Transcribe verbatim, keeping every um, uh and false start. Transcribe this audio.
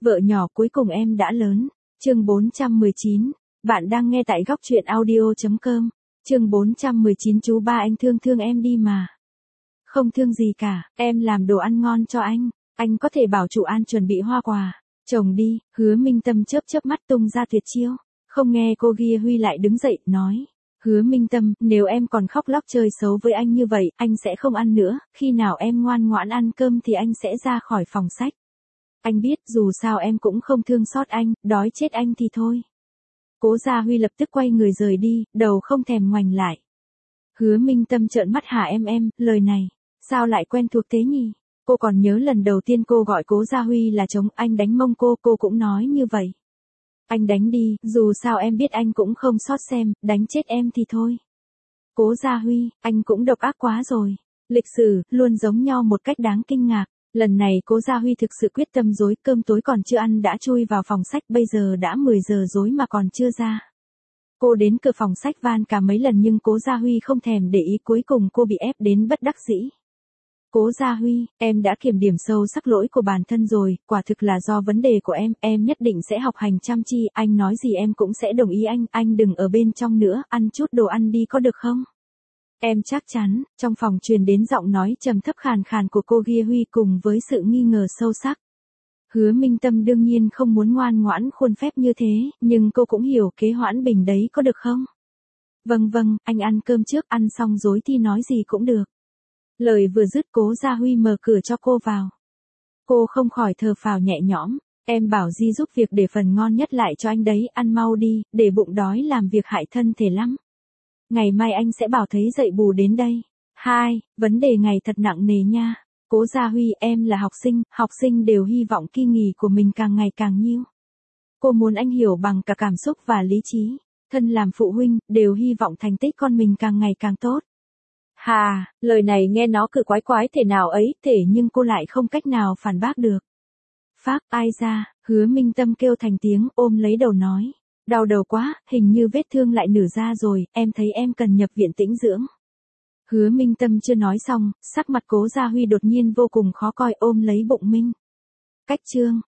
Vợ nhỏ cuối cùng em đã lớn. Chương bốn trăm mười chín. Bạn đang nghe tại góc truyện audio chấm com. Chương bốn trăm mười chín. Chú ba anh thương thương em đi mà. Không thương gì cả, em làm đồ ăn ngon cho anh. Anh có thể bảo chủ An chuẩn bị hoa quà. Chồng đi, Hứa Minh Tâm chớp chớp mắt tung ra tuyệt chiêu. Không nghe cô Gia Huy lại đứng dậy, nói. Hứa Minh Tâm, nếu em còn khóc lóc chơi xấu với anh như vậy, anh sẽ không ăn nữa, khi nào em ngoan ngoãn ăn cơm thì anh sẽ ra khỏi phòng sách. Anh biết, dù sao em cũng không thương xót anh, đói chết anh thì thôi. Cố Gia Huy lập tức quay người rời đi, đầu không thèm ngoảnh lại. Hứa Minh Tâm trợn mắt hả em em, lời này, sao lại quen thuộc thế nhỉ? Cô còn nhớ lần đầu tiên cô gọi Cố Gia Huy là chồng, anh đánh mông cô, cô cũng nói như vậy. Anh đánh đi, dù sao em biết anh cũng không xót xem, đánh chết em thì thôi. Cố Gia Huy, anh cũng độc ác quá rồi. Lịch sử, luôn giống nhau một cách đáng kinh ngạc. Lần này Cố Gia Huy thực sự quyết tâm dối, cơm tối còn chưa ăn đã chui vào phòng sách, bây giờ đã mười giờ dối mà còn chưa ra. Cô đến cửa phòng sách van cả mấy lần nhưng Cố Gia Huy không thèm để ý, cuối cùng cô bị ép đến bất đắc dĩ. Cố Gia Huy, em đã kiểm điểm sâu sắc lỗi của bản thân rồi, quả thực là do vấn đề của em, em nhất định sẽ học hành chăm chi, anh nói gì em cũng sẽ đồng ý anh, anh đừng ở bên trong nữa, ăn chút đồ ăn đi có được không? Em chắc chắn, trong phòng truyền đến giọng nói trầm thấp khàn khàn của cô Gia Huy cùng với sự nghi ngờ sâu sắc. Hứa Minh Tâm đương nhiên không muốn ngoan ngoãn khuôn phép như thế, nhưng cô cũng hiểu kế hoãn bình đấy có được không? Vâng vâng, anh ăn cơm trước, ăn xong dối thì nói gì cũng được. Lời vừa dứt Cố Gia Huy mở cửa cho cô vào. Cô không khỏi thở phào nhẹ nhõm, em bảo Di giúp việc để phần ngon nhất lại cho anh đấy, ăn mau đi, để bụng đói làm việc hại thân thể lắm. Ngày mai anh sẽ bảo thấy dậy bù đến đây. Hai, vấn đề ngày thật nặng nề nha. Cố Gia Huy, em là học sinh, học sinh đều hy vọng kỳ nghỉ của mình càng ngày càng nhiều. Cô muốn anh hiểu bằng cả cảm xúc và lý trí. Thân làm phụ huynh, đều hy vọng thành tích con mình càng ngày càng tốt. Hà, lời này nghe nó cứ quái quái thể nào ấy, thể nhưng cô lại không cách nào phản bác được. Phác, ai ra, Hứa Minh Tâm kêu thành tiếng, ôm lấy đầu nói. Đau đầu quá, hình như vết thương lại nở ra rồi, em thấy em cần nhập viện tĩnh dưỡng. Hứa Minh Tâm chưa nói xong, sắc mặt Cố Gia Huy đột nhiên vô cùng khó coi, ôm lấy bụng Minh. Cách chương,